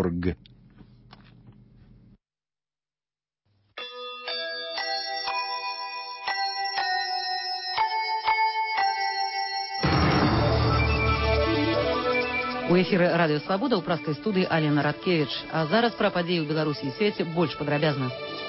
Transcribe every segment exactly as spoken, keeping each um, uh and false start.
орг. У эфіры радыё Свабода ў праскай студыі Алена Радкевіч. А зараз пра падзеі ў Беларусі і свеце больш падрабязна.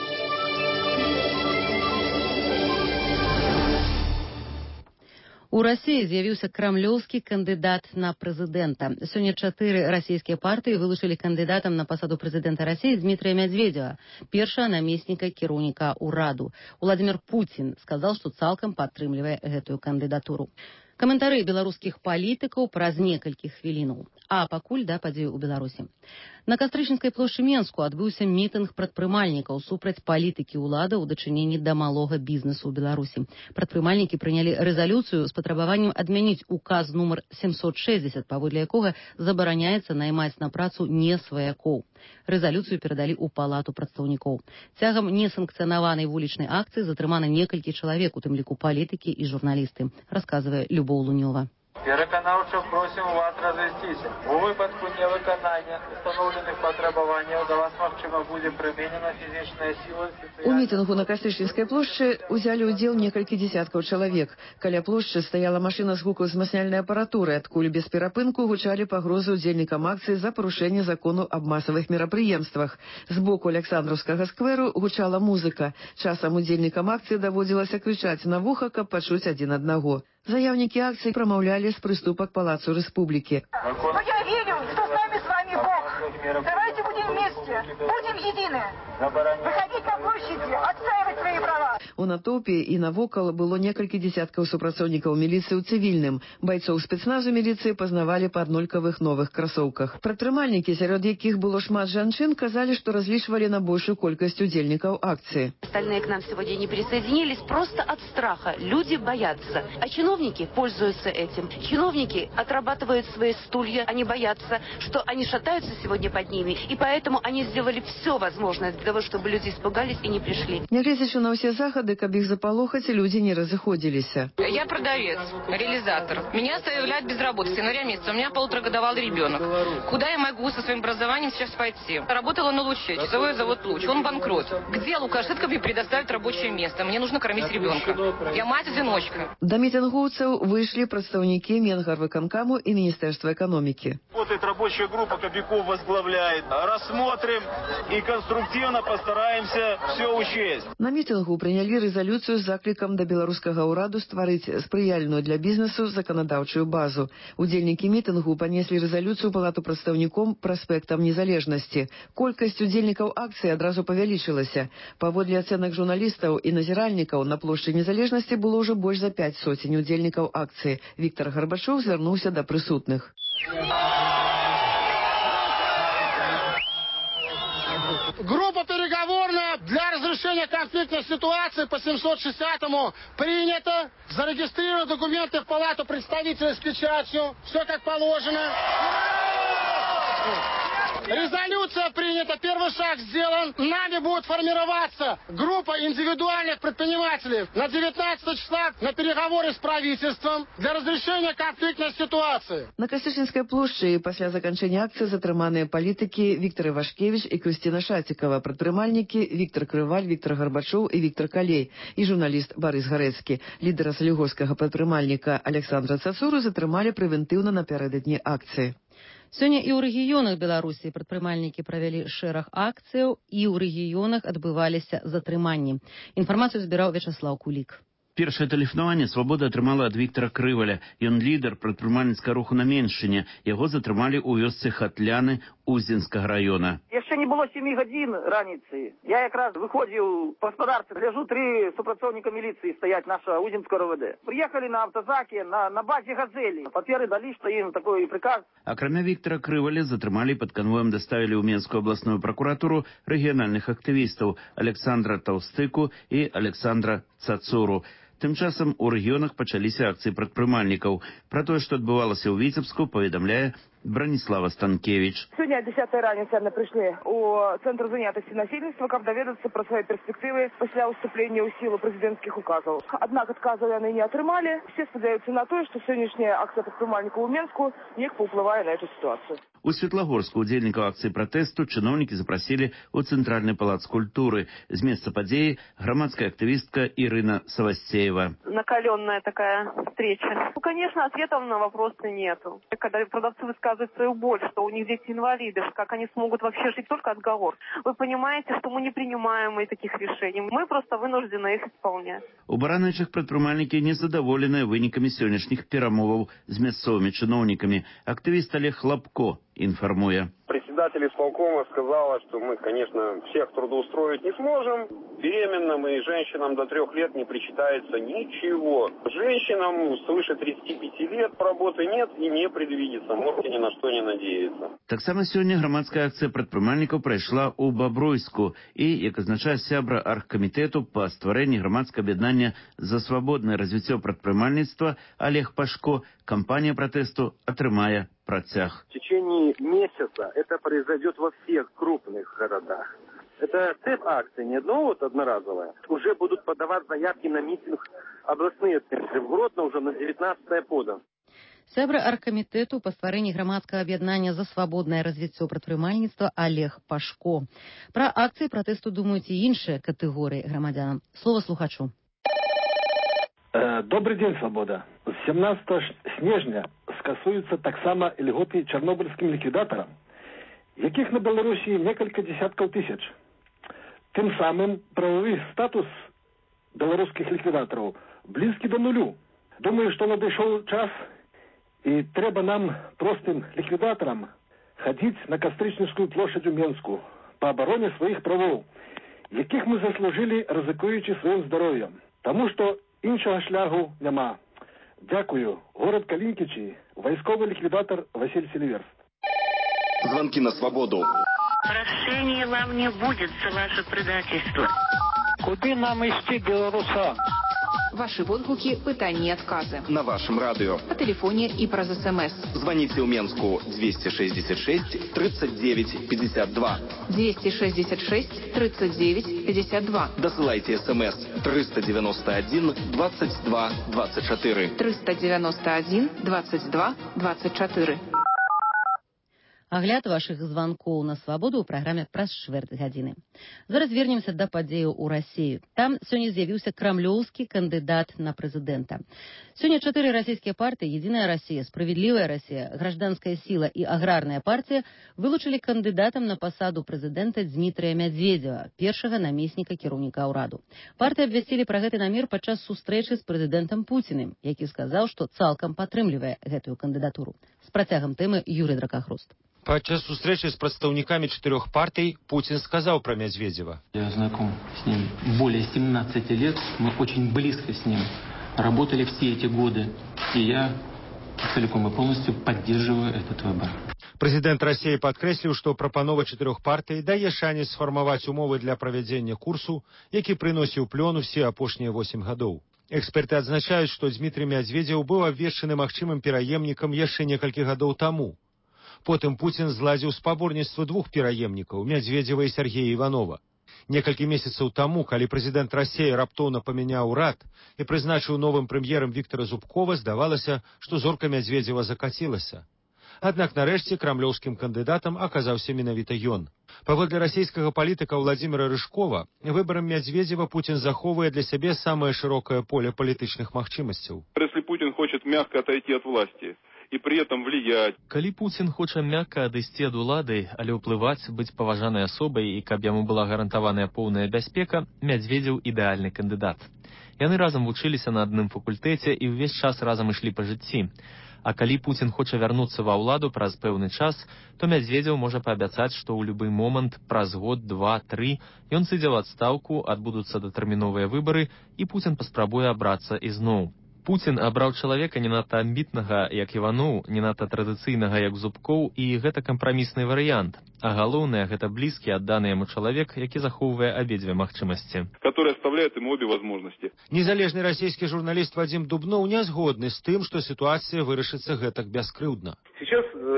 У Расіі з'явіўся крамлёўскі кандыдат на прэзідэнта. Сёння чатыры расійскія партыі вылучылі кандыдатам на пасаду прэзідэнта Расіі Дмітрия Медведева, першага намесніка кіраўніка ўраду. Владимир Путин сказал, што цалкам падтрымлівае гэтую кандыдатуру. Каментары беларускіх палітыкаў праз некалькі хвілінаў. А пакуль да падзею ў Беларусі. На Кастрычніцкай плошчы Менску адбыўся мітынг прадпрымальнікаў супраць палітыкі ўлады ў дачыненні да малога бізнесу ў Беларусі. Прадпрымальнікі прынялі рэзалюцыю з патрабаваннем адмяніць указ нумар семьсот шестьдесят, паводле якога забараняецца наймаць на працу не сваякоў. Рэзалюцыю перадалі ў палату прадстаўнікоў. Цягам несанкцыянаванай вулічнай акцыі затрымана некалькі чалавек, у тым ліку палітыкі і журналісты, расказвае Любоў Лунёва. Пераканаўча просім вас развесціся. У выпадку невыканання установленых патрабаванняў да вас, магчыма, будзе прыменена фізічная сіла. У мітынгу на Кастрычніцкай плошчы узялі ўдзел некалькі дзесяткаў чалавек. Каля плошчы стаяла машына з гукаўзмацняльнай апаратуры, адкуль без перапынку гучалі пагрозы ўдзельнікам акцыі за парушэнне закону аб масавых мерапрыемствах. З боку Александраўскага скверу гучала музыка. Часам удзельнікам акцыі даводзілася крычаць на вуха, каб пачуць адзін аднаго. Заявники акции промовляли с приступа к Палацу Республики. Но я верю, что с нами с вами Бог. Давайте будем вместе, будем едины. Выходить на площади, отстаивать свои права. У натоўпе і навокал было некалькі дзесяткаў супрацоўнікаў міліцыі ў цывільным. Байцоў спецназу міліцыі пазнавалі па аднолькавых новых красоўках. Прадпрымальнікі, сярод якіх было шмат жанчын, казалі, што разлічвалі на большую колькасць удзельнікаў акцыі. Остальные к нам сегодня не присоединились просто от страха. Люди боятся. А чиновники пользуются этим. Чиновники отрабатывают свои стулья. Они боятся, что они шатаются сегодня под ними. И поэтому они сделали все возможное для того, чтобы люди испугались и не пришли. Нягледзячы на ўсе захады, каб іх запалохаць, люди не разыходзіліся. Я продавец, реализатор. Меня оставляют без работы с января месяца. У меня полуторагодовалый ребенок. Куда я могу со своим образованием сейчас пойти? Работала на Луче, часовой завод Луч. Он банкрот. Где Лукашенко мне предоставит рабочее место? Мне нужно кормить ребенка. Я мать-одиночка. Да мітингоўцаў выйшлі прадстаўнікі Менгарвыканкаму и Министерства экономики. Вот эта рабочая группа Кобяков возглавляет. Рассмотрим и конструктивно постараемся все учесть. На мітингу прынялі рэзалюцыю з заклікам да беларускага ўраду стварыць спрыяльную для бізнесу заканадаўчую базу. Удзельнікі мітингу панеслі рэзалюцыю ў палату прадстаўніком праспектам незалежнасці. Колькасць удзельнікаў акцыі адразу павялічылася. Паводле ацэнак журналістаў і назіральнікаў, на плошчы незалежнасці было ўжо больш за пяць сотень удзельнікаў акцыі. Віктор Гарбачоў звярнуўся да прысутных. Группа переговорная для разрешения конфликтной ситуации по семьсот шестидесятому принята. Зарегистрированы документы в палату представителей с печатью. Все как положено. Резолюция принята, первый шаг сделан. Нами будет формироваться группа индивидуальных предпринимателей на девятнадцатого числа на переговоры с правительством для разрешения конфликтной ситуации. На Кастрычніцкай плошчы пасля заканчэння акцыі затрыманыя палітыкі Віктор Івашкевіч і Крысціна Шацікава, прадпрымальнікі Віктор Крываль, Віктор Гарбачоў і Віктор Калей і журналіст Барыс Гарэцкі. Лідара салігорскага прадпрымальніка Александра Цацуру затрымалі прэвентыўна напярэдадні акцыі. Сёння і ў рэгіёнах Беларусі прадпрымальнікі правялі шэраг акцыяў, і ў рэгіёнах адбываліся затрыманні. Інфармацыю збіраў Вячаслаў Кулік. Першае тэлефанаванне «Свабода» атрымала ад Віктара Крываля. Ён лідар прадпрымальніцкага руху на Меншчыне. Яго затрымалі ў вёсцы Хатляны Уздзенскага района. Яшчэ не было сямі гадзін раніцы. Я якраз выходзіў па гаспадарцы, гляжу, тры супрацоўніка міліцыі стаяць наша Уздзенскага РОВД. Прыехалі на аўтазаке на, на базе «Газелі». Паперы далі, што ім такой приказ. Акрамя Віктара Крываля затрымалі, пад канвоем даставілі ў Менскую абласную пракуратуру рэгіянальных актывістаў Александра Таўстыку і Александра Цацуру. Тым часам у рэгіёнах пачаліся акцыі прадпрымальнікаў. Пра тое, што адбывалася ў Віцебску, паведамляе Бронислава Станкевич. Сегодня о десятой раніцы яны пришли у Центр занятости насельніцтва, каб даведацца про свои перспективы после уступления ў силу президентских указов. Однако отказов яны не отрымали. Все спадзяюцца на то, что сегодняшняя акция прадпрымальнікаў у Менску неяк паўплывае на эту ситуацию. У Светлагорска удзельнікаў акцыі пратэсту чыноўнікі запрасілі ў Цэнтральны палац культуры. З месца падзеі грамадская актывістка Ирина Савастеева. Накаленная такая встреча. Ну, конечно, ответов на вопросы нету. Когда продавцы высказывают свою боль, что у них дети инвалиды, как они смогут вообще жить, только отговор. Вы понимаете, что мы не принимаем таких решений. Мы просто вынуждены их исполнять. У баранайчых прадпрымальнікі незадаволеныя вынікамі сённяшніх перамоваў з мясцовымі чыноўнікамі. Актывіст Олег Лапко информуя. Председатель исполкома сказала, что мы, конечно, всех трудоустроить не сможем. Беременным и женщинам до трех лет не причитается ничего. Женщинам свыше тридцати пяти лет работы нет и не предвидится. Можете ни на что не надеяться. Таксама сёння грамадская акцыя прадпрымальнікаў прайшла ў Бабруйску і, як азначае сябра аргкамітэту па стварэнні грамадскага аб'яднання за свабоднае развіццё прадпрымальніцтва Олег Пашко, кампанія пратэсту атрымае процях. В течение месяца это произойдет во всех крупных городах. Это цепь акций, не одно вот одноразовое. Уже будут подавать заявки на митинг областные центры. В Гродно уже на девятнадцатое подан. Сябра аргкамітэту па стварэнні грамадскага аб'яднання за свабоднае развіццё прадпрымальніцтва Олег Пашко. Пра акцыі пратэсту думаюць і іншыя катэгорыі грамадзянам. Слова слухачу. Добрый день, Свобода. З сямнадцатага снежня скасуюцца таксама льготы чарнобыльскім ліквідатарам, якіх на Беларусі некалькі десяткаў тысяч. Тым самым правовы статус беларускіх ліквідатараў блізкі да нулю. Думаю, што надышоў час і трэба нам, простым ліквідатарам, хадзіць на Кастрычніцкую плошадь у Менску па абароне сваіх правоў, якіх мы заслужылі, рызыкуючы сваім здароўем. Таму што іншага шляху няма. Дякую. Город Калинкичи, войсковый ликвидатор Василий Селиверст. Звонки на свободу. Прощения вам не будет за ваше предательство. Куды нам ісці, белорусам? Ваши водгуки, пытания и отказы. На вашем радио. По телефоне и про СМС. Звоните в Менску двести шестьдесят шесть тридцать девять пятьдесят два. двести шестьдесят шесть тридцать девять пятьдесят два. Досылайте СМС триста девяносто один двадцать два двадцать четыре. триста девяносто один двадцать два двадцать четыре. Агляд вашых званкоў на свабоду ў праграме праз чвэрць гадзіны. Зараз вернемся да падзеяў у Расію. Там сёння з'явіўся крамлёўскі кандыдат на прэзідэнта. Сёння чатыры расійскія партыі: Единая Россия, Справедливая Россия, Гражданская сила і Аграрная партия вылучылі кандыдатам на пасаду прэзідэнта Дмітрыя Мядзведзева, першага намесніка кіраўніка ўраду. Партыі абвясцілі пра гэты намер падчас сустрэчы з прэзідэнтам Пуціным, які сказаў, што цалкам падтрымлівае гэтую кандыдатуру. З працягам тэмы Юрий Дракахруст. Подчас встречи с представниками четырех партий Путин сказал про Медведева. Я знаком с ним более семнадцати лет, мы очень близко с ним работали все эти годы, и я целиком и полностью поддерживаю этот выбор. Президент России подкрэсліў, што прапанова чатырох партый дае шанец сфармаваць умовы для правядзення курсу, які прыносіў плён усе апошнія восемь гадоў. Эксперты адзначаюць, што Дмітрый Мядзведзеў быў абвешчаны магчымым пераемнікам яшчэ некалькі гадоў таму. Потым Путин зладзіў спаборніцтва двух пераемнікаў, Мядзведзева і Сергея Иванова. Некалькі месяцаў таму, калі прэзідэнт Расіі раптоўна памяняў урад і прызначыў новым прэм'ерам Віктора Зубкова, здавалася, што зорка Мядзведзева закацілася. Аднак нарэшце крамлёўскім кандыдатам аказаўся менавіта ён. Паводле расійскага палітыка Владзіміра Рыжкова, выбарам Мядзведзева Путин захоўвае для сябе самае шырокае поле палітычных магчымасцяў. Если Путин хочет мягко отойти от власти и при этом влиять. Калі Путин хоча мякка адысці ад улады, але ўплываць, быць паважанай асобай і каб яму была гарантаваная поўная бяспека, Мядзведзеў ідэальны кандыдат. Яны разам вучыліся на адным факультэце і ўвесь час разам ішлі па жыцці. А калі Путин хоча вярнуцца ва ўладу праз пэўны час, то Мядзведзеў можа паабяцаць, што ў любы момант праз год, два, тры ён сыдзе ў адстаўку, адбудуцца датэрміновыя выбары і Путин паспрабуе абрацца ізноў. Путин абраў чалавека не надта амбітнага, як Іваноў, не надта традыцыйнага, як Зубкоў, і гэта кампрамісны варыянт. А галоўнае, гэта блізкі, адданы яму чалавек, які захоўвае абедзве магчымасці. Который оставляет ему обе возможности. Незалежны расійскі журналіст Вадзім Дубноў не згодны з тым, што сітуацыя вырашыцца гэтак бяскрыўдна. Сейчас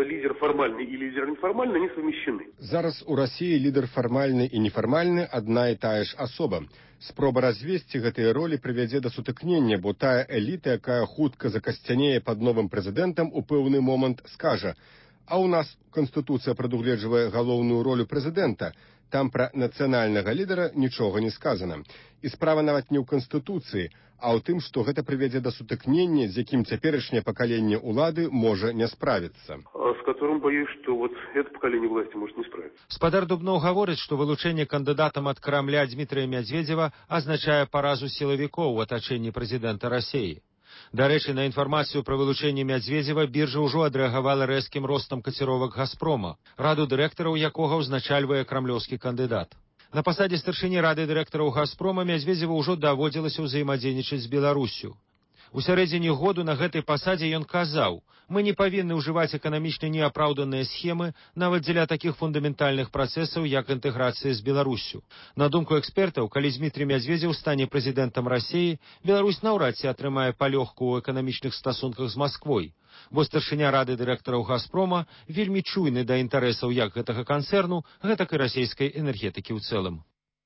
лидер формальный и лидер неформальный, они совмещены. Зараз у России лидер формальны и неформальны одна и тая ж особа. Спроба развесці гэтыя ролі прывядзе да сутыкнення, бо тая эліта, якая хутка закасцянее пад новым прэзідэнтам, у пэўны момант скажа: а ў нас Канстытуцыя прадугледжвае галоўную ролю прэзідэнта, там пра нацыянальнага лідара нічога не сказана. І справа нават не ў Канстытуцыі, а ў тым, што гэта прывядзе да сутыкнення, з якім цяперашняе пакаленне ўлады можа не справіцца. С которым, боюсь, что вот это поколение власти может не справиться. Спадар Дубноў гаворыць, што вылучэнне кандыдатам ад Крамля Дмітрыя Мядзведзева азначае паразу сілавікоў у атачэнні прэзідэнта Расіі. Дарэчы, на інфармацыю пра вылучэнне Мядзведзева біржа ўжо адрэагавала рэзкім ростам каціровак «Газпрома», раду дырэктараў якога ўзначальвае крамлёўскі кандыдат. На пасадзе старшыні рады дырэктараў «Газпрома» Мядзведзеву ўжо даводзілася ўзаемадзейнічаць з Беларуссю. У сярэдзіне году на гэтай пасадзе ён казаў: «Мы не павінны ўжываць эканамічна неапраўданыя схемы нават дзеля такіх фундаментальных працэсаў, як інтэграцыя з Беларуссю». На думку экспертаў, калі Дмітрый Мядзведзеў стане прэзідэнтам Расіі, Беларусь наўрад ці атрымае палёгку ў эканамічных стасунках з Масквой. Бо старшыня рады дырэктараў «Газпрома» вельмі чуйны да інтарэсаў як гэтага канцэрну, гэтак і расійскай энергетыкі ў цэлым.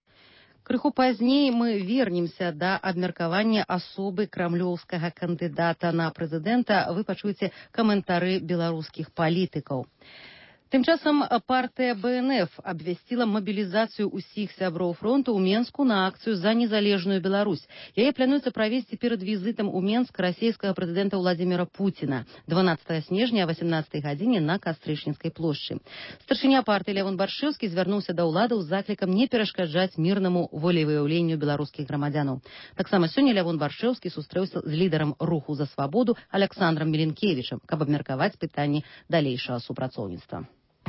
Крыху пазней мы вернемся да абмеркавання асобы крамлёўскага кандыдата на прэзідэнта. Вы пачуеце каментары беларускіх палітыкаў. Тым часам партыя бэ эн эф абвясціла мабілізацыю ўсіх сяброў фронту ў Менску на акцыю за незалежную Беларусь. Яе плануецца правесці перад візітам у Менск расійскага прэзідэнта Владзіміра Пуціна дванаццатага снежня о васямнаццатай гадзіне на Кастрычніцкай плошчы. Старшыня партыі Лявон Баршэўскі звярнуўся да ўладаў з заклікам не перашкаджаць мірнаму волевыяўленню беларускіх грамадзянаў. Таксама сёння Лявон Баршэўскі сустрэўся з лідарам руху за свабоду Аляксандрам Міленкевічам, каб абмеркаваць пытанні далейшага супрацоўніцтва.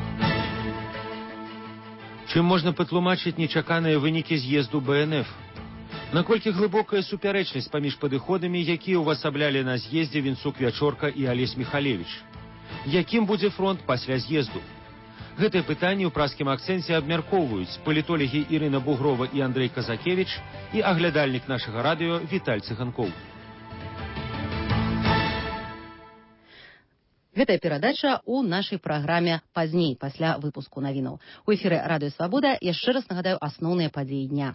Чым можна патлумачыць нечаканыя вынікі з'езду бэ эн эф? Наколькі глыбокая супярэчнасць паміж падыходамі, якія ўвасаблялі на з'ездзе Вінцук Вячорка і Алесь Міхалевіч? Якім будзе фронт пасля з'езду? Гэтыя пытанні ў праскім акцэнце абмяркоўваюць палітолагі Ірына Бугрова і Андрэй Казакевіч і аглядальнік нашага радыё Віталь Цыганкоў. Гэтая перадача ў нашай праграме пазней, пасля выпуску навінаў. У эфіры Радыё Свабода яшчэ раз нагадаю асноўныя падзеі дня.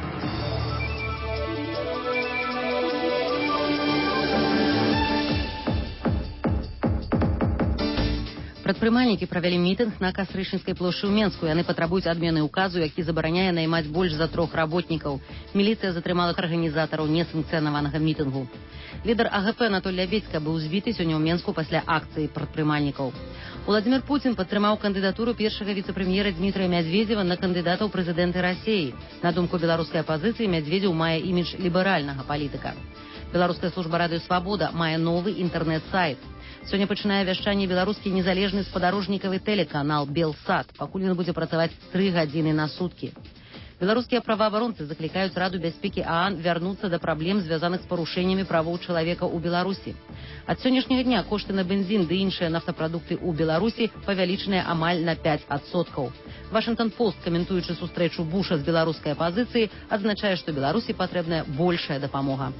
Прадпрымальнікі правялі мітынг на Кастрычніцкай плошчы ў Менску. Яны патрабуюць адмены ўказу, які забараняе наймаць больш за трох работнікаў. Міліцыя затрымала арганізатараў несанкцыянаванага мітынгу. Лідар а гэ пэ Анатоль Лябедзька быў збіты сёння ў Менску пасля акцыі прадпрымальнікаў. Уладзімір Пуцін падтрымаў кандыдатуру першага віцэ-прэм'ера Дмітрыя Мядзведзева на кандыдата ў прэзідэнты Расіі. На думку беларускай апазіцыі, Мядзведзеў мае імідж ліберальнага палітыка. Беларуская служба радыё Свабода мае новы інтэрнэт-сайт. Сёння пачынае вяшчанне беларускі незалежны спадарожнікавы тэлеканал «Белсат». Пакуль ён будзе працаваць тры гадзіны на суткі. Беларускія праваабаронцы заклікаюць Раду бяспекі а ан вярнуцца да праблем, звязаных з парушэннямі правоў чалавека ў Беларусі. Ад сённяшняга дня кошты на бензін ды іншыя нафтапрадукты ў Беларусі павялічаныя амаль на пяць адсоткаў. Вашингтон-Пост, каментуючы сустрэчу Буша з беларускай апазіцыяй, адзначае, што Беларусі патрэбная большая дапамога.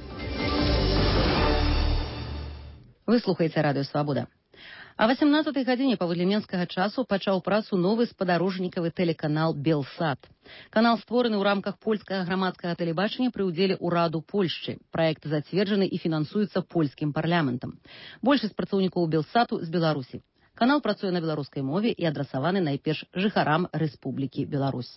Вы слухаеце Радыё Свабода. А васямнаццатай гадзіне паводле менскага часу пачаў працу новы спадарожнікавы тэлеканал «Белсат». Канал створаны ў рамках польскага грамадскага тэлебачання пры ўдзеле ўраду Польшчы. Праект зацверджаны і фінансуецца польскім парламентам. Большасць працаўнікоў «Белсату» з Беларусі. Канал працуе на беларускай мове і адрасаваны найперш жыхарам Рэспублікі Беларусь.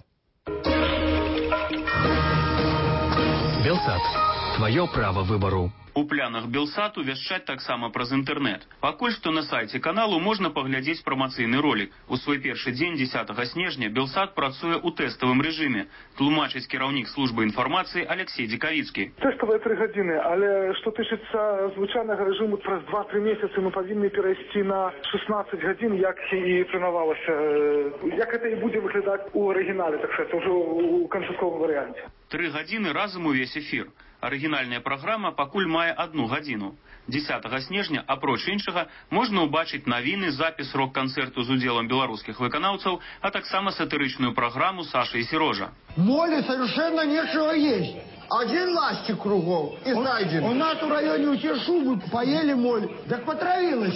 «Белсат». Твое право выбору. У планах Белсату вяшчаць таксама праз інтэрнэт. Пакуль што на сайце каналу можна паглядзець прамацыйны ролік. У свой першы дзень дзесятага снежня Белсат працуе ў тэставым рэжыме. Тлумачыць кіраўнік службы інфармацыі Алексей Дзікавіцкі. Тэставыя тры гадзіны, але што тычыцца звычайнага рэжыму, праз два-тры месяцы мы павінны перайсці на шэснаццаць гадзін, як і планавалася. Як гэта і будзе выглядаць у арыгінале, так сказаць, ужо ў канчатковым варыянце. Тры гадзіны разам увесь эфір. Арыгінальная праграма пакуль мае адну гадзіну. дзесятага снежня, апроч іншага, можна ўбачыць навіны, запіс рок-канцэрту з удзелам беларускіх выканаўцаў, а таксама сатырычную праграму Саша і Серожа. Моле совершенно нечего есть. Один ластик кругом и найден. У нас в районе все шубы поели моль, так потравилась.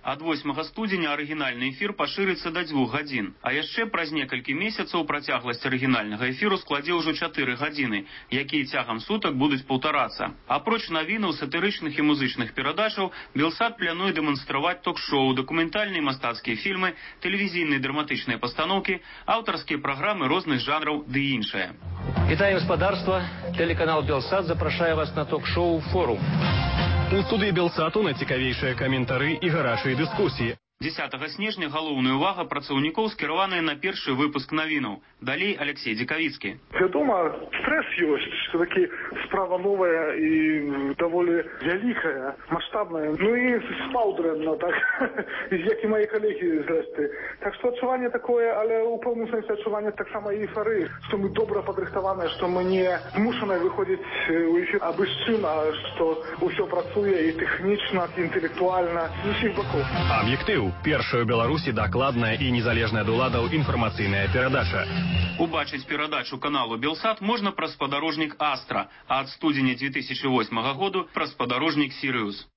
Ад восьмага студзеня арыгінальны эфір пашырыцца да дзвюх гадзін. А яшчэ праз некалькі месяцаў працягласць арыгінальнага эфіру складзе ўжо чатыры гадзіны, якія цягам сутак будуць паўтарацца. Апроч навінаў, сатырычных і музычных перадачаў, Белсат плануе дэманстраваць ток-шоу, дакументальныя мастацкія фільмы, тэлевізійныя драматычныя пастаноўкі, аўтарскія праграмы розных жанраў ды іншае. Вітаю гаспадарства. Телеканал Белсат запрашае вас на ток-шоу «Форум». У студыі Белсату найцікавейшыя каментары і гарачыя дыскусіі. дзесятага снежня галоўная ўвага працаўнікоў скіраваная на першы выпуск навінаў. Далей Алексей Дзекавіцкі. Вядома, стресс ёсць, што такі справа новая і даволі вялікая, маштабная. Ну і спаў дрэнна, так, як і мае калегі зрэшты. Так што адчуванне такое, але ў пэўным сэнсе адчуванне таксама і эйфарыі, што мы добра падрыхтаваныя, што мы не змушаныя выходзіць у эфір абы з чым, а што ўсё працуе і тэхнічна, і інтэлектуальна, з усіх бакоў. Аб'ектыў. Першая ў Беларусі дакладная і незалежная ад уладаў інфармацыйная перадача. Убачыць перадачу каналу Белсат можна праз спадарожнік Астра, а ад студзеня две тысячи восьмага году праз спадарожнік Сірыус.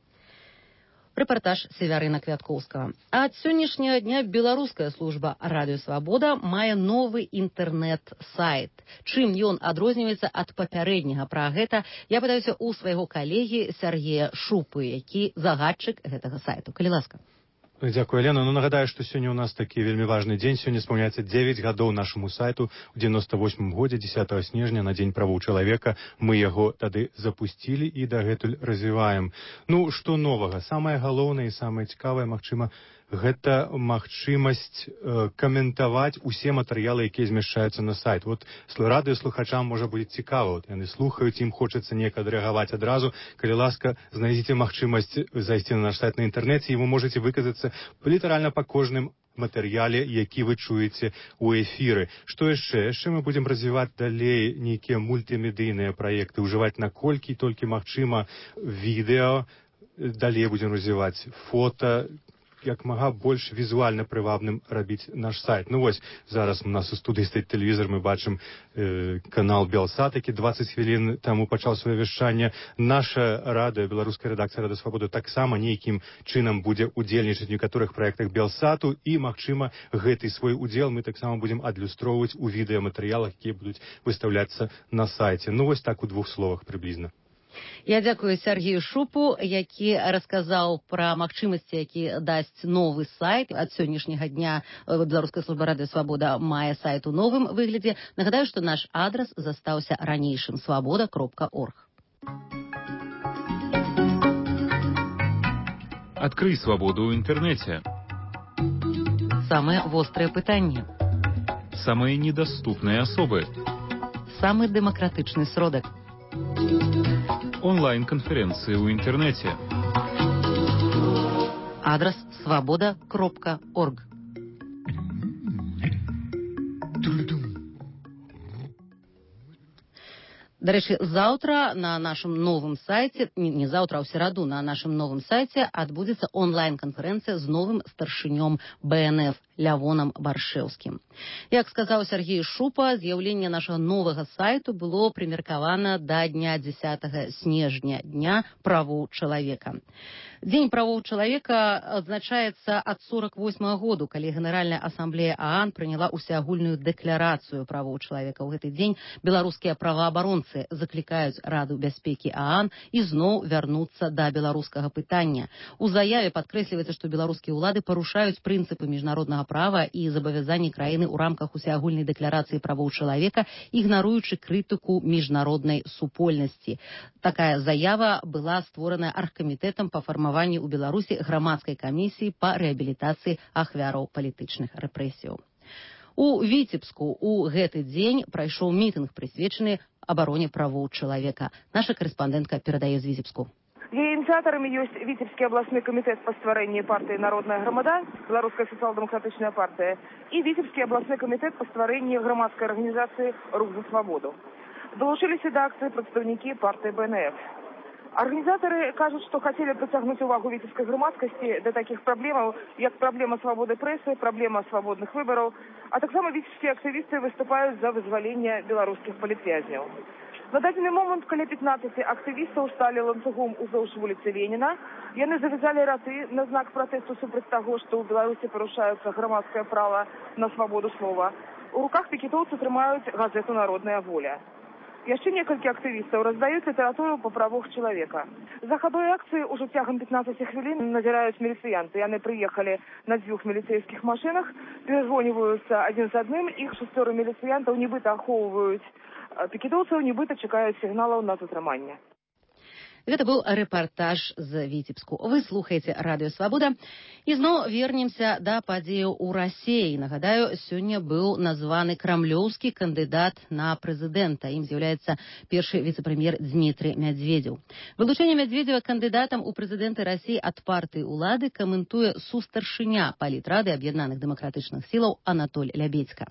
Рэпартаж Севярына Квяткоўскага. Ад сённяшняга дня беларуская служба Радыё Свабода мае новы інтэрнэт-сайт. Чым ён адрозніваецца ад папярэдняга? Пра гэта я пытаюся ў свайго калегі Сергея Шупы, які загадчык гэтага сайту. Калі ласка. Дзякую, Елена. Ну, нагадаю, што сёння ў нас такі вельмі важны дзень. Сёння спаўняецца дзевяць гадоў нашаму сайту. У дзевяносто восьмым годзе, дзесятага снежня, на дзень правоў чалавека, мы яго тады запусцілі і дагэтуль развіваем. Ну, што новага? Самае галоўнае і самае цікавае, магчыма, гэта магчымасць э, каментаваць усе матэрыялы, якія змяшчаюцца на сайт. Вот радыёслухачам можа будзе цікава. Вот яны слухаюць, ім хочацца неяк адрэагаваць адразу. Калі ласка, знайдзіце магчымасць зайсці на наш сайт на інтэрнэце, і вы можаце выказацца літаральна па кожным матэрыяле, які вы чуеце ў эфіры. Што яшчэ? Яшчэ мы будзем развіваць далей нейкія мультымедыйныя праекты, ўжываць наколькі толькі магчыма відэо, далей будзем развіваць фота, як мага больш візуальна прывабным рабіць наш сайт. Ну вось, зараз у нас у студыі стаіць тэлевізор, мы бачым э, канал Белсат, які дваццаць хвілін таму пачаў сваё вяшчанне. Наша радыё, беларуская рэдакцыя Радыё Свабода таксама нейкім чынам будзе удзельнічаць у некаторых праектах Белсату, і, магчыма, гэты свой удзел мы таксама будзем адлюстроўваць у відэаматэрыялах, якія будуць выстаўляцца на сайце. Ну вось так у двух словах прыблізна. Я дзякую Сергею Шупу, які расказаў пра магчымасці, які дасць новы сайт. Ад сённяшняга дня беларуская служба Радыё Свабода мае сайт у новым выглядзе. Нагадаю, што наш адрас застаўся ранейшым свабода кропка орг. Адкрый свабоду ў інтэрнэце. Самыя вострыя пытанні. Самыя недаступныя асобы. Самы дэмакратычны сродак. Онлайн-канферэнцыі ў інтэрнэце. Адрас свабода кропка орг. Дарэчы, заўтра на нашым новым сайце, не, не заўтра, а ў сераду на нашым новым сайце адбудзецца онлайн-канферэнцыя з новым старшынём бэ эн эф Лявонам Баршэўскім. Як сказаў Сергей Шупа, з'яўленне нашага новага сайту было прымеркавана да дня дзесятага снежня, дня правоў чалавека. Дзень правоў чалавека адзначаецца ад сорок восьмага году, калі Генеральная асамблея ААН прыняла ўсеагульную дэкларацыю правоў чалавека. У гэты дзень беларускія праваабаронцы заклікаюць Раду бяспекі ААН ізноў вярнуцца да беларускага пытання. У заяве падкрэсліваецца, што беларускія ўлады парушаюць прынцыпы міжнароднага права і забавязанні краіны ў рамках усеагульнай дэкларацыі правоў чалавека, ігнаруючы крытыку міжнароднай супольнасці. Такая заява была створана аргкамітэтам па фармаванні ў Беларусі грамадскай камісіі па рэабілітацыі ахвяраў палітычных рэпрэсіяў. У Віцебску ў гэты дзень прайшоў мітынг, прысвечаны абароне правоў чалавека. Наша карэспандэнтка перадае з Віцебску. Яе ініцыятарамі ёсць Віцебскі абласны камітэт па стварэнні партыі «Народная грамада», Беларуская сацыял-дэмакратычная партыя, і Віцебскі абласны камітэт па стварэнні грамадскай арганізацыі «Рух за свабоду». Долучыліся да акцыі прадстаўнікі партыі бэ эн эф. Арганізатары кажуць, што хацелі прыцягнуць увагу віцебскай грамадскасці да такіх праблемаў, як праблема свабоды прэсы, праблема свабодных выбараў, а таксама віцебскія актывісты выступаюць за вызваленне беларускіх палітвязняў. На дадзены момант каля пятнаццати актывістаў сталі ланцугом уздоўж вуліцы Леніна. Яны завязалі раты на знак пратэсту супраць таго, што ў Беларусі парушаецца грамадскае права на свабоду слова. У руках пікетоўцы трымаюць газету «Народная воля». Яшчэ некалькі актывістаў раздаюць літаратуру па правах чалавека. За хадой акцыі ўжо цягам пятнаццаці хвілін назіраюць міліцыянты. Яны прыехалі на дзвюх міліцэйскіх машынах, перазвоніваюцца адзін з адным, іх шасцёра міліцыянтаў нібыта ахоўваюць пікетоўцаў, нібыта чакаюць сігналаў на затрыманне. Гэта быў рэпартаж з Віцебску. Вы слухаеце Радыё Свабода. І зноў вернемся да падзеяў у Расіі. Нагадаю, сёння быў названы крамлёўскі кандыдат на прэзідэнта. Ім з'яўляецца першы віцэ-прэм'ер Дмітрый Мядзведзеў. Вылучэнне Мядзведзева кандыдатам у прэзідэнты Расіі ад партыі ўлады каментуе сустаршыня палітрады аб'яднаных дэмакратычных сілаў Анатоль Лябедзька.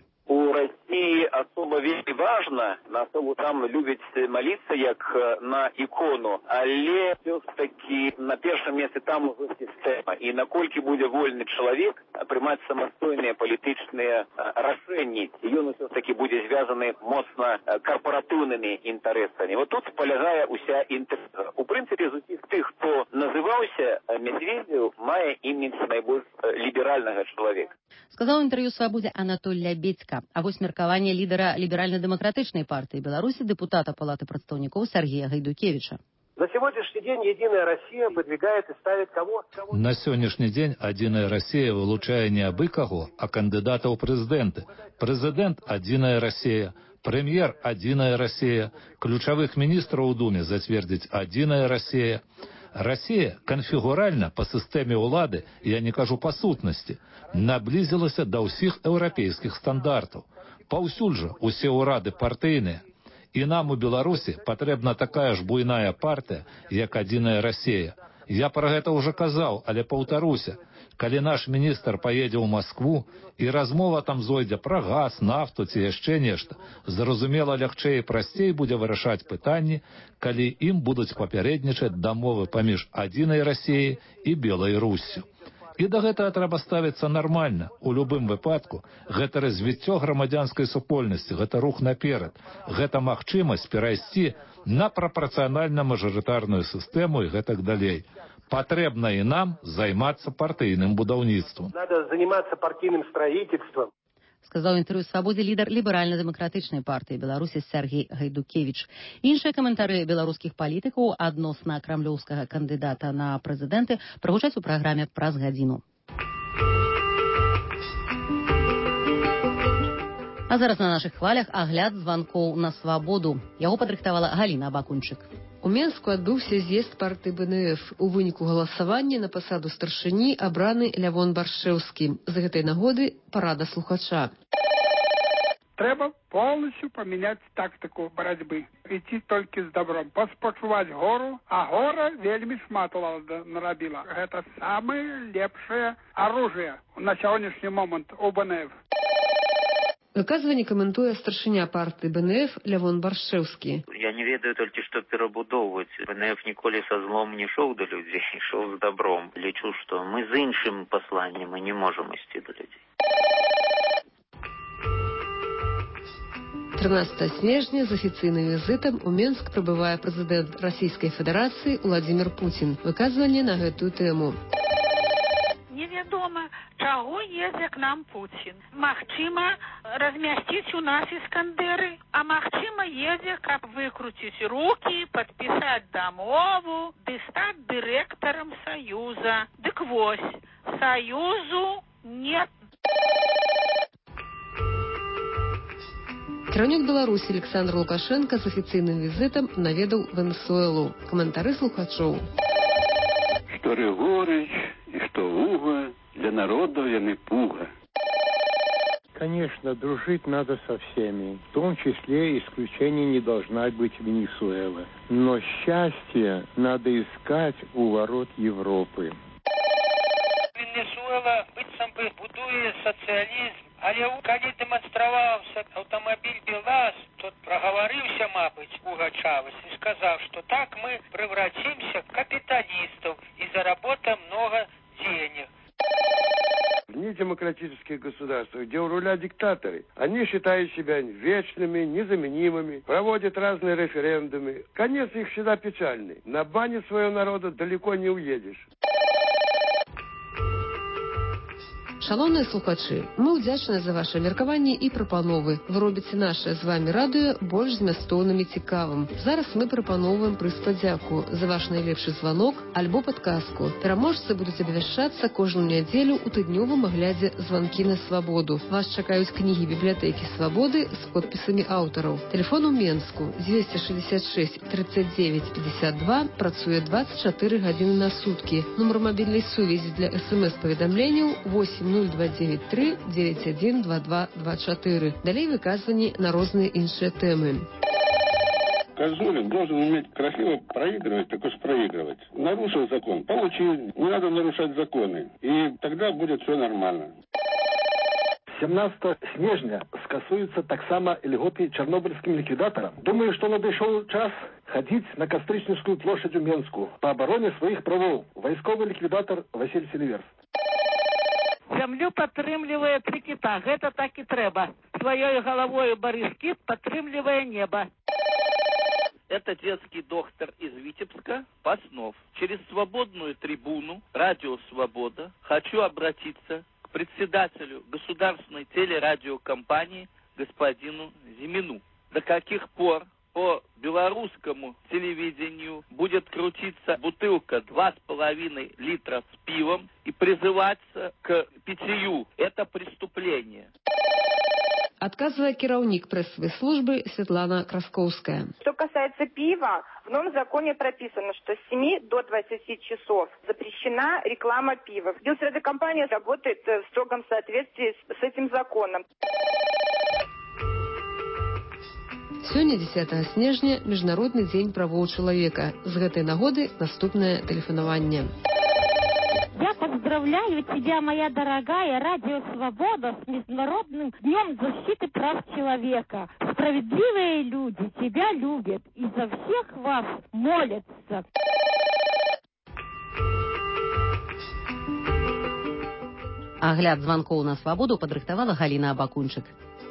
И особо вельмі важно, на особо там любить молиться, як на икону, але все-таки на первом месте там уже система. И накольки будет вольный человек принимать самостойные политические решения, и он все-таки будет связаны моцно корпоративными интересами. Вот тут полягає уся інтрига. У принципе, з усіх тих, хто називався, Медведєв має імідж найбільш ліберального чоловіка. Сказаў інтэрв'ю «Свабодзе» Анатоль Лябедзька. А вось меркаванне лідара ліберальна-дэмакратычнай партыі Беларусі дэпутата Палаты прадстаўнікоў Сергея Гайдукевича. На сегодняшний день «Единая Россия» выдвигает и ставит кого? На сённяшні дзень «Адзіная Расія» вылучае не абы каго, а кандыдата ў прэзідэнты. Прэзідэнт «Адзіная Расія», прэм'ер «Адзіная Расія», ключавых міністраў у Думе зацвердзіць «Адзіная Расія». Россия конфигурально по системе улады, я не кажу по сутности, наблизилася до всех европейских стандартов. Паўсюль жа усе ўрады партыйныя. І нам у Беларуси потребна такая ж буйная партия, як «Адзіная Расія». Я про гэта уже казаў, але паўтаруся. Калі наш міністр поедзе ў Москву, і размова там зойдзе пра газ, нафту ці яшчэ нешта, зразумела, лягчэй і прасцей будзе вырашаць пытанні, калі ім будуць папярэднічаць дамовы паміж «Адзінай Расіяй» і «Белай Руссю». І да гэтага трэба ставіцца нармальна. У любым выпадку гэта развіццё грамадзянскай супольнасці, гэта рух наперад, гэта магчымасць перайсці на прапарцыянальна-мажарытарную сістэму і гэтак далей. Патрэбна і нам займацца партыйным будаўніцтвам. Надо заниматься партийным строительством. Сказаў інтэрв'ю «Свабодзе» лідар ліберальна-дэмакратычнай партыі Беларусі Сергей Гайдукевич. Іншыя каментары беларускіх палітыкаў адносна крамлёўскага кандыдата на прэзідэнты прагучаць у праграме «Праз гадзіну». А зараз на нашых хвалях агляд званкоў на свабоду. Яго падрыхтавала Галіна Абакунчык. У Менску адбыўся з'езд партыі бэ эн эф. У выніку галасавання на пасаду старшыні абраны Лявон Баршэўскі. З гэтай нагоды парада слухача. Трэба полностью поменять тактику борьбы. Идти только с добром. Поспачуваць гору, а гора вельмі шмат улада нарабіла. Гэта самое лепшее оружие на сегодняшний момент у бэ эн эф. Выказванне каментуе старшыня партыі бэ эн эф Лявон Баршэўскі. Я не ведаю толькі, што перабудоўваць. бэ эн эф ніколі са злом не ішоў да людзей, ішоў з добром. Лічу, што мы з іншым пасланнем і не можам ісці да людзей. трынаццатага снежня з афіцыйным візітам у Менск прыбывае прэзідэнт Расійскай Федэрацыі Уладзімір Пуцін. Выказванне на гэтую тэму. Невядома, чаго едзе к нам Пуцін. Магчыма, размясціць у нас іскандеры, а магчыма, едзе, каб выкруціць рукі, падпісаць дамову, ды стаць дырэктарам Саюза. Дык вось, Саюзу нет. Кіраўнік Беларусі Александр Лукашенко з афіцыйным візітам наведаў Венесуэлу. Каментары слухачоў. Што Рыгорыч и что Уго, для народа яны пуга. Конечно, дружить надо со всеми. В том числе исключение не должна быть Венесуэла. Но счастье надо искать у ворот Европы. Венесуэла, быццам бы, будуе сацыялізм, але калі дэманстраваўся аўтамабіль БелАЗ, тот прагаварыўся, мабыць, Пугачавас и сказал, что так мы превратимся в капиталистов и заработаем много денег. В недемократических государствах, где у руля короля-диктаторы. Они считают себя вечными, незаменимыми, проводят разные референдумы. Конец их всегда печальный. На бане своего народа далеко не уедешь. Шановныя слухачы, мы ўдзячныя за ваши меркаванні і прапановы. Вы робіце наше з вами радыё больш змястоўным і цікавым. Зараз мы прапаноўваем прыз падзяку за ваш найлепшы званок альбо падказку. Пераможцы будуць абвяшчацца кожную нядзелю ў тыднёвым аглядзе «Званкі на свабоду». Вас чакаюць кнігі бібліятэкі свабоды з подпісамі аўтараў. Тэлефон у Менску дзвесце шэсцьдзесят шэсць тридцать девять пятьдесят два працуе двадцать чатыры гадзіны на суткі. Нумар мабільнай сувязі для эс-эм-эс-паведамленняў восемь ноль два девять три девять один два два два четыре. Далей выказванні на розныя іншыя тэмы. Козулин должен уметь красиво проигрывать, так уж проигрывать. Нарушил закон, получил. Не надо нарушать законы. И тогда будет все нормально. семнадцатого снежня скасуюцца таксама льготы чарнобыльскім ліквідатарам. Думаю, што надышоў час хадзіць на Кастрычніцкую плошадь у Менску па абароне сваіх правоў. Вайсковы ліквідатар Васіль Селіверс. Зямлю падтрымлівае тры кіта. Гэта так і трэба. Сваёй галавою Барыс Кіт падтрымлівае неба. Это детский доктор из Витебска, Паснов. Через свободную трибуну «Радио Свобода» хочу обратиться к председателю государственной телерадиокомпании господину Зимину. До каких пор по белорусскому телевидению будет крутиться бутылка два с половиной литра с пивом и призываться к питью? Это преступление. Отказывая кіраўнік прэсавай службы Светлана Краскоўская. Что касается пива, в новом законе прописано, что с семи до двадцати часов запрещена реклама пива. Белсредокомпания работает в строгом соответствии с этим законом. Сёння дзесятага снежня міжнародны дзень правоў чалавека. З гэтай нагоды наступнае тэлефанаванне. Я поздравляю тебя, моя дорогая Радио Свобода, с Международным днем защиты прав человека. Справедливые люди тебя любят и за всех вас молятся. Агляд званкоў на свабоду падрыхтавала Галіна Абакунчык.